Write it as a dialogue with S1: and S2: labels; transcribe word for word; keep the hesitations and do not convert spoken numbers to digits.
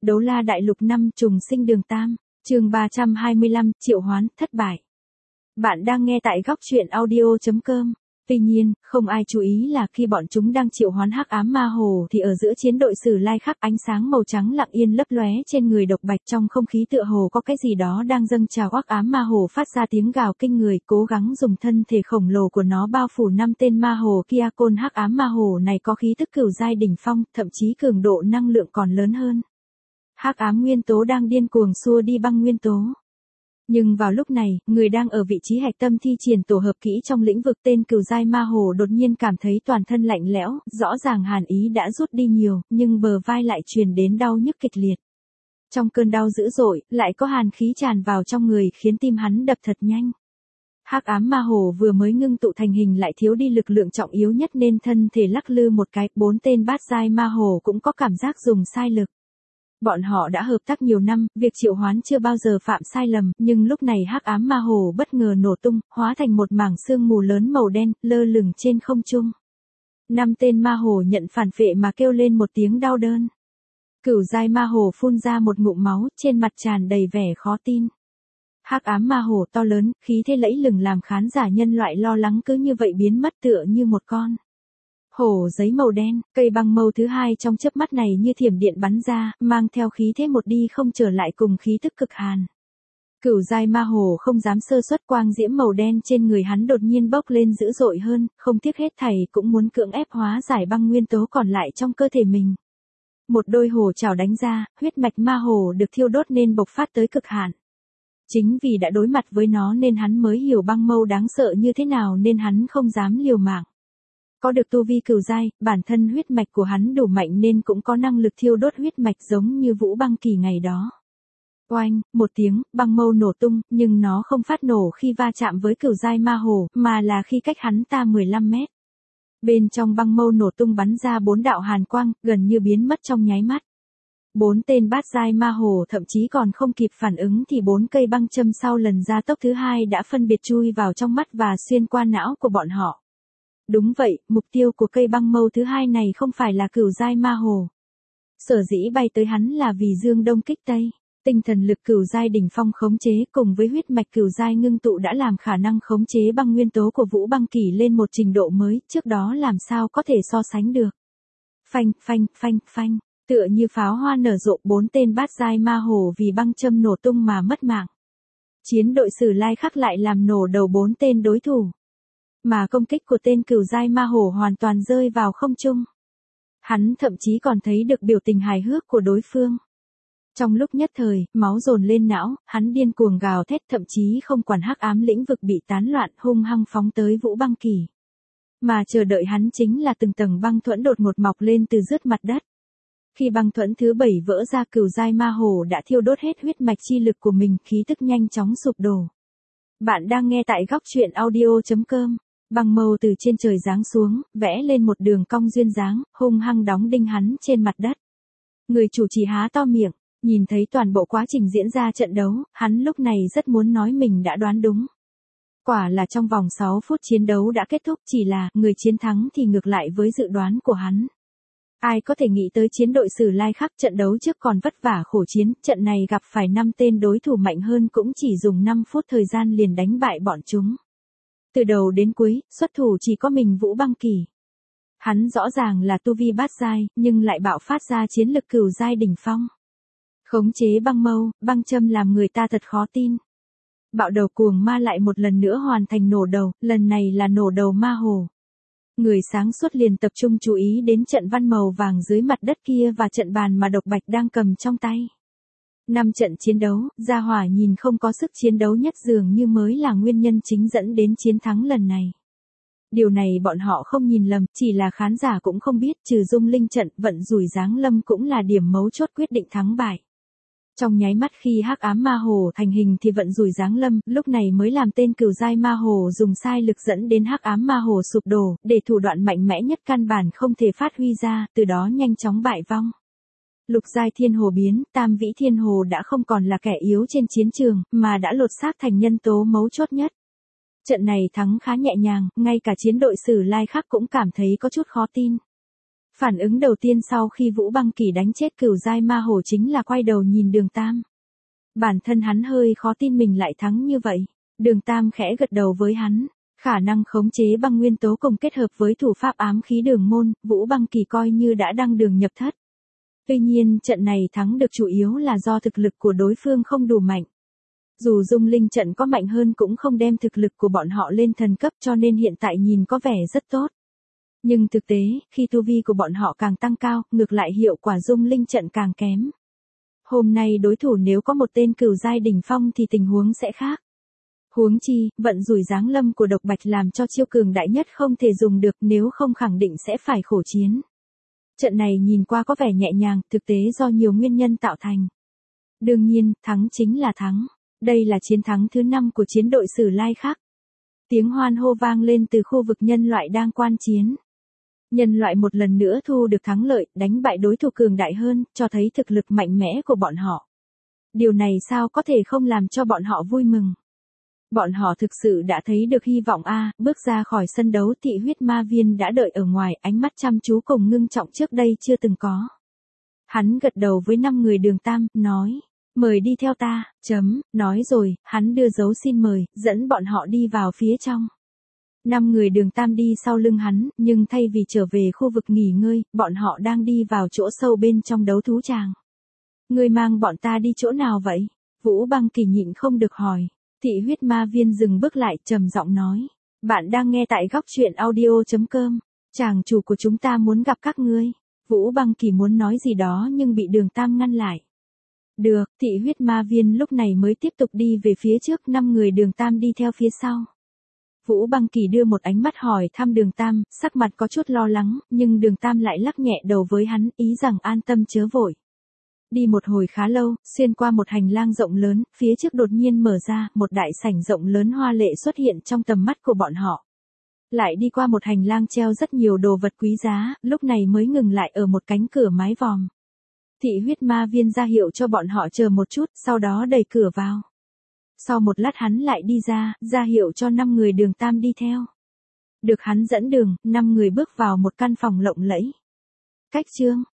S1: Đấu La Đại Lục năm trùng sinh đường tam, chương ba trăm hai mươi lăm, triệu hoán, thất bại. Bạn đang nghe tại góc truyện audio chấm com. Tuy nhiên, không ai chú ý là khi bọn chúng đang triệu hoán hắc ám ma hồ thì ở giữa chiến đội Sử Lai Khắc ánh sáng màu trắng lặng yên lấp lóe trên người Độc Bạch, trong không khí tựa hồ có cái gì đó đang dâng trào. Hắc ám ma hồ phát ra tiếng gào kinh người, cố gắng dùng thân thể khổng lồ của nó bao phủ năm tên ma hồ kia. Côn hắc ám ma hồ này có khí tức cửu giai đỉnh phong, thậm chí cường độ năng lượng còn lớn hơn. Hắc ám nguyên tố đang điên cuồng xua đi băng nguyên tố. Nhưng vào lúc này, người đang ở vị trí hạch tâm thi triển tổ hợp kỹ trong lĩnh vực tên cửu giai ma hồ đột nhiên cảm thấy toàn thân lạnh lẽo, rõ ràng hàn ý đã rút đi nhiều, nhưng bờ vai lại truyền đến đau nhức kịch liệt. Trong cơn đau dữ dội, lại có hàn khí tràn vào trong người khiến tim hắn đập thật nhanh. Hắc ám ma hồ vừa mới ngưng tụ thành hình lại thiếu đi lực lượng trọng yếu nhất nên thân thể lắc lư một cái. Bốn tên bát giai ma hồ cũng có cảm giác dùng sai lực. Bọn họ đã hợp tác nhiều năm, việc triệu hoán chưa bao giờ phạm sai lầm, nhưng lúc này hắc ám ma hồ bất ngờ nổ tung, hóa thành một mảng sương mù lớn màu đen, lơ lửng trên không trung. Năm tên ma hồ nhận phản phệ mà kêu lên một tiếng đau đớn. Cửu giai ma hồ phun ra một ngụm máu, trên mặt tràn đầy vẻ khó tin. Hắc ám ma hồ to lớn, khí thế lẫy lừng làm khán giả nhân loại lo lắng cứ như vậy biến mất tựa như một con hổ giấy màu đen. Cây băng mâu thứ hai trong chớp mắt này như thiểm điện bắn ra, mang theo khí thế một đi không trở lại cùng khí tức cực hàn. Cửu giai ma hồ không dám sơ suất, quang diễm màu đen trên người hắn đột nhiên bốc lên dữ dội hơn, không tiếc hết thảy cũng muốn cưỡng ép hóa giải băng nguyên tố còn lại trong cơ thể mình. Một đôi hổ trảo đánh ra, huyết mạch ma hồ được thiêu đốt nên bộc phát tới cực hạn. Chính vì đã đối mặt với nó nên hắn mới hiểu băng mâu đáng sợ như thế nào nên hắn không dám liều mạng. Có được tu vi cửu giai, bản thân huyết mạch của hắn đủ mạnh nên cũng có năng lực thiêu đốt huyết mạch giống như Vũ Băng Kỳ ngày đó. Oanh, một tiếng, băng mâu nổ tung, nhưng nó không phát nổ khi va chạm với cửu giai ma hồ, mà là khi cách hắn ta mười lăm mét. Bên trong băng mâu nổ tung bắn ra bốn đạo hàn quang, gần như biến mất trong nháy mắt. Bốn tên bát giai ma hồ thậm chí còn không kịp phản ứng thì bốn cây băng châm sau lần gia tốc thứ hai đã phân biệt chui vào trong mắt và xuyên qua não của bọn họ. Đúng vậy, mục tiêu của cây băng mâu thứ hai này không phải là cửu giai ma hồ. Sở dĩ bay tới hắn là vì dương đông kích tây. Tinh thần lực cửu giai đỉnh phong khống chế cùng với huyết mạch cửu giai ngưng tụ đã làm khả năng khống chế băng nguyên tố của Vũ Băng Kỳ lên một trình độ mới, trước đó làm sao có thể so sánh được. Phanh, phanh, phanh, phanh, tựa như pháo hoa nở rộ, bốn tên bát giai ma hồ vì băng châm nổ tung mà mất mạng. Chiến đội Sử Lai Khắc lại làm nổ đầu bốn tên đối thủ. Mà công kích của tên cửu giai ma hổ hoàn toàn rơi vào không trung. Hắn thậm chí còn thấy được biểu tình hài hước của đối phương. Trong lúc nhất thời, máu dồn lên não, hắn điên cuồng gào thét, thậm chí không quản hắc ám lĩnh vực bị tán loạn, hung hăng phóng tới Vũ Băng Kỳ. Mà chờ đợi hắn chính là từng tầng băng thuẫn đột ngột mọc lên từ rớt mặt đất. Khi băng thuẫn thứ bảy vỡ ra, cửu giai ma hổ đã thiêu đốt hết huyết mạch chi lực của mình, khí tức nhanh chóng sụp đổ. Bạn đang nghe tại góc truyện audio chấm com. Băng mâu từ trên trời giáng xuống, vẽ lên một đường cong duyên dáng, hung hăng đóng đinh hắn trên mặt đất. Người chủ trì há to miệng, nhìn thấy toàn bộ quá trình diễn ra trận đấu, hắn lúc này rất muốn nói mình đã đoán đúng. Quả là trong vòng sáu phút chiến đấu đã kết thúc, chỉ là người chiến thắng thì ngược lại với dự đoán của hắn. Ai có thể nghĩ tới chiến đội Sử Lai Khắc trận đấu trước còn vất vả khổ chiến, trận này gặp phải năm tên đối thủ mạnh hơn cũng chỉ dùng năm phút thời gian liền đánh bại bọn chúng. Từ đầu đến cuối, xuất thủ chỉ có mình Vũ Băng Kỳ. Hắn rõ ràng là tu vi bát giai, nhưng lại bạo phát ra chiến lực cửu giai đỉnh phong. Khống chế băng mâu, băng châm làm người ta thật khó tin. Bạo đầu cuồng ma lại một lần nữa hoàn thành nổ đầu, lần này là nổ đầu ma hồ. Người sáng suốt liền tập trung chú ý đến trận văn màu vàng dưới mặt đất kia và trận bàn mà Độc Bạch đang cầm trong tay. Năm trận chiến đấu, gia hỏa nhìn không có sức chiến đấu nhất dường như mới là nguyên nhân chính dẫn đến chiến thắng lần này. Điều này bọn họ không nhìn lầm, chỉ là khán giả cũng không biết, trừ dung linh trận, vận rủi giáng lâm cũng là điểm mấu chốt quyết định thắng bại. Trong nháy mắt khi hắc ám ma hồ thành hình thì vận rủi giáng lâm, lúc này mới làm tên cửu giai ma hồ dùng sai lực dẫn đến hắc ám ma hồ sụp đổ, để thủ đoạn mạnh mẽ nhất căn bản không thể phát huy ra, từ đó nhanh chóng bại vong. Lục giai thiên hồ biến, tam vĩ thiên hồ đã không còn là kẻ yếu trên chiến trường, mà đã lột xác thành nhân tố mấu chốt nhất. Trận này thắng khá nhẹ nhàng, ngay cả chiến đội Sử Lai Khắc cũng cảm thấy có chút khó tin. Phản ứng đầu tiên sau khi Vũ Băng Kỳ đánh chết cửu giai ma hổ chính là quay đầu nhìn Đường Tam. Bản thân hắn hơi khó tin mình lại thắng như vậy. Đường Tam khẽ gật đầu với hắn. Khả năng khống chế băng nguyên tố cùng kết hợp với thủ pháp ám khí đường môn, Vũ Băng Kỳ coi như đã đăng đường nhập thất. Tuy nhiên trận này thắng được chủ yếu là do thực lực của đối phương không đủ mạnh. Dù dung linh trận có mạnh hơn cũng không đem thực lực của bọn họ lên thần cấp cho nên hiện tại nhìn có vẻ rất tốt. Nhưng thực tế, khi tu vi của bọn họ càng tăng cao, ngược lại hiệu quả dung linh trận càng kém. Hôm nay đối thủ nếu có một tên cửu giai đỉnh phong thì tình huống sẽ khác. Huống chi, vận rủi giáng lâm của độc bạch làm cho chiêu cường đại nhất không thể dùng được, nếu không khẳng định sẽ phải khổ chiến. Trận này nhìn qua có vẻ nhẹ nhàng, thực tế do nhiều nguyên nhân tạo thành. Đương nhiên, thắng chính là thắng. Đây là chiến thắng thứ năm của chiến đội Sử Lai Khắc. Tiếng hoan hô vang lên từ khu vực nhân loại đang quan chiến. Nhân loại một lần nữa thu được thắng lợi, đánh bại đối thủ cường đại hơn, cho thấy thực lực mạnh mẽ của bọn họ. Điều này sao có thể không làm cho bọn họ vui mừng. Bọn họ thực sự đã thấy được hy vọng a. Bước ra khỏi sân đấu, Thị Huyết Ma Viên đã đợi ở ngoài, ánh mắt chăm chú cùng ngưng trọng trước đây chưa từng có. Hắn gật đầu với năm người Đường Tam, nói, mời đi theo ta, chấm, nói rồi, hắn đưa dấu xin mời, dẫn bọn họ đi vào phía trong. Năm người Đường Tam đi sau lưng hắn, nhưng thay vì trở về khu vực nghỉ ngơi, bọn họ đang đi vào chỗ sâu bên trong đấu thú tràng. Ngươi mang bọn ta đi chỗ nào vậy? Vũ Băng Kỳ nhịn không được hỏi. Thị Huyết Ma Viên dừng bước lại, trầm giọng nói. Bạn đang nghe tại góc truyện audio chấm com. Chàng chủ của chúng ta muốn gặp các ngươi. Vũ Băng Kỳ muốn nói gì đó nhưng bị Đường Tam ngăn lại. Được, Thị Huyết Ma Viên lúc này mới tiếp tục đi về phía trước, năm người Đường Tam đi theo phía sau. Vũ Băng Kỳ đưa một ánh mắt hỏi thăm Đường Tam, sắc mặt có chút lo lắng, nhưng Đường Tam lại lắc nhẹ đầu với hắn, ý rằng an tâm chớ vội. Đi một hồi khá lâu, xuyên qua một hành lang rộng lớn, phía trước đột nhiên mở ra, một đại sảnh rộng lớn hoa lệ xuất hiện trong tầm mắt của bọn họ. Lại đi qua một hành lang treo rất nhiều đồ vật quý giá, lúc này mới ngừng lại ở một cánh cửa mái vòm. Thị Huyết Ma Viên ra hiệu cho bọn họ chờ một chút, sau đó đẩy cửa vào. Sau một lát hắn lại đi ra, ra hiệu cho năm người Đường Tam đi theo. Được hắn dẫn đường, năm người bước vào một căn phòng lộng lẫy. Cách chương